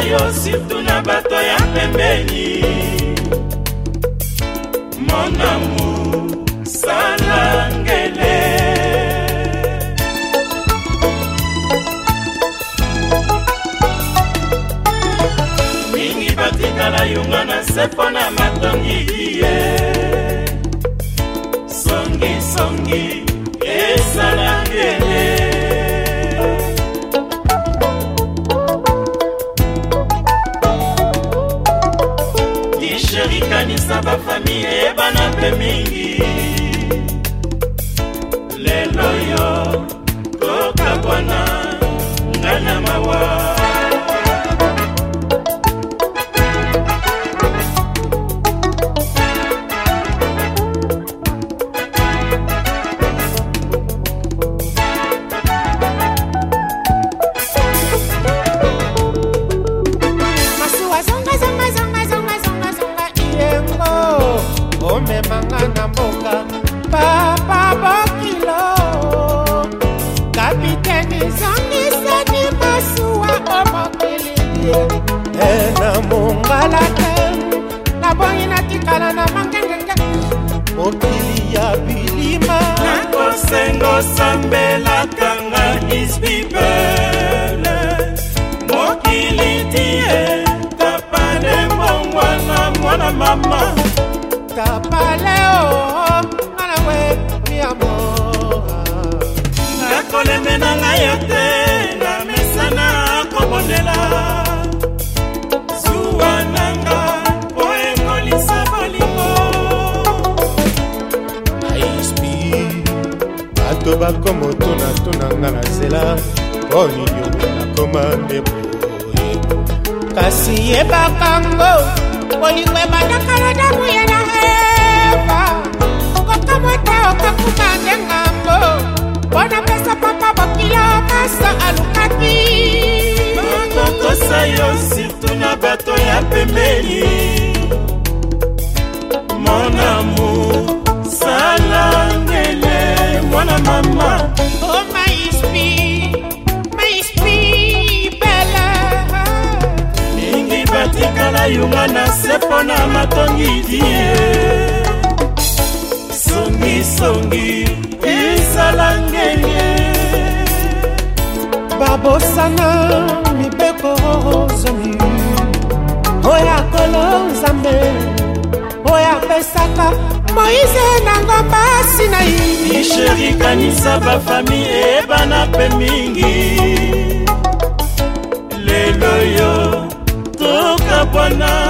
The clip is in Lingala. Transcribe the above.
yo surtout na bato ya pembeni. Mon amour salangele mingi batikala yunga na sepo na matongi ye. Songi songi esalangele Chéri kanisa ba famille bana pe mingi. Lelo yo koka bwana ngana mawa. Mangana mboka papa bokilo kapiteni zongisani masuwa omokili ena mongalaka na bongi natikala na mangengenge mokili ya bilima nakosengo sambelakanga isbibele mokili tie kapale mbongwana mwana mama Tapaleo, manawe, mi amor. Nakoleme na ngayote, na mesana kobondela. Zuwa nanga, poengo lisa bolingo. Aispi, bato bakomo tuna nga na zela, poni yongo na komande boye. Kasi yebakango, bolingwe badakala damu ya na okakumande ngambo bona pesa papa bokilo kasa alukaki bakokosa yo surtout na bato ya pembeni. Mon amour salangele mwana mama. Oh maispi bela mingi batikala yunga na sepo na matongi die. Songi songi esalangele babosana mibeko zomi oya kolo nzambe oya pesaka Moïse nango basi na yi Chéri kanisa ba famille ebana pe mingi. Lelo yo toka bwana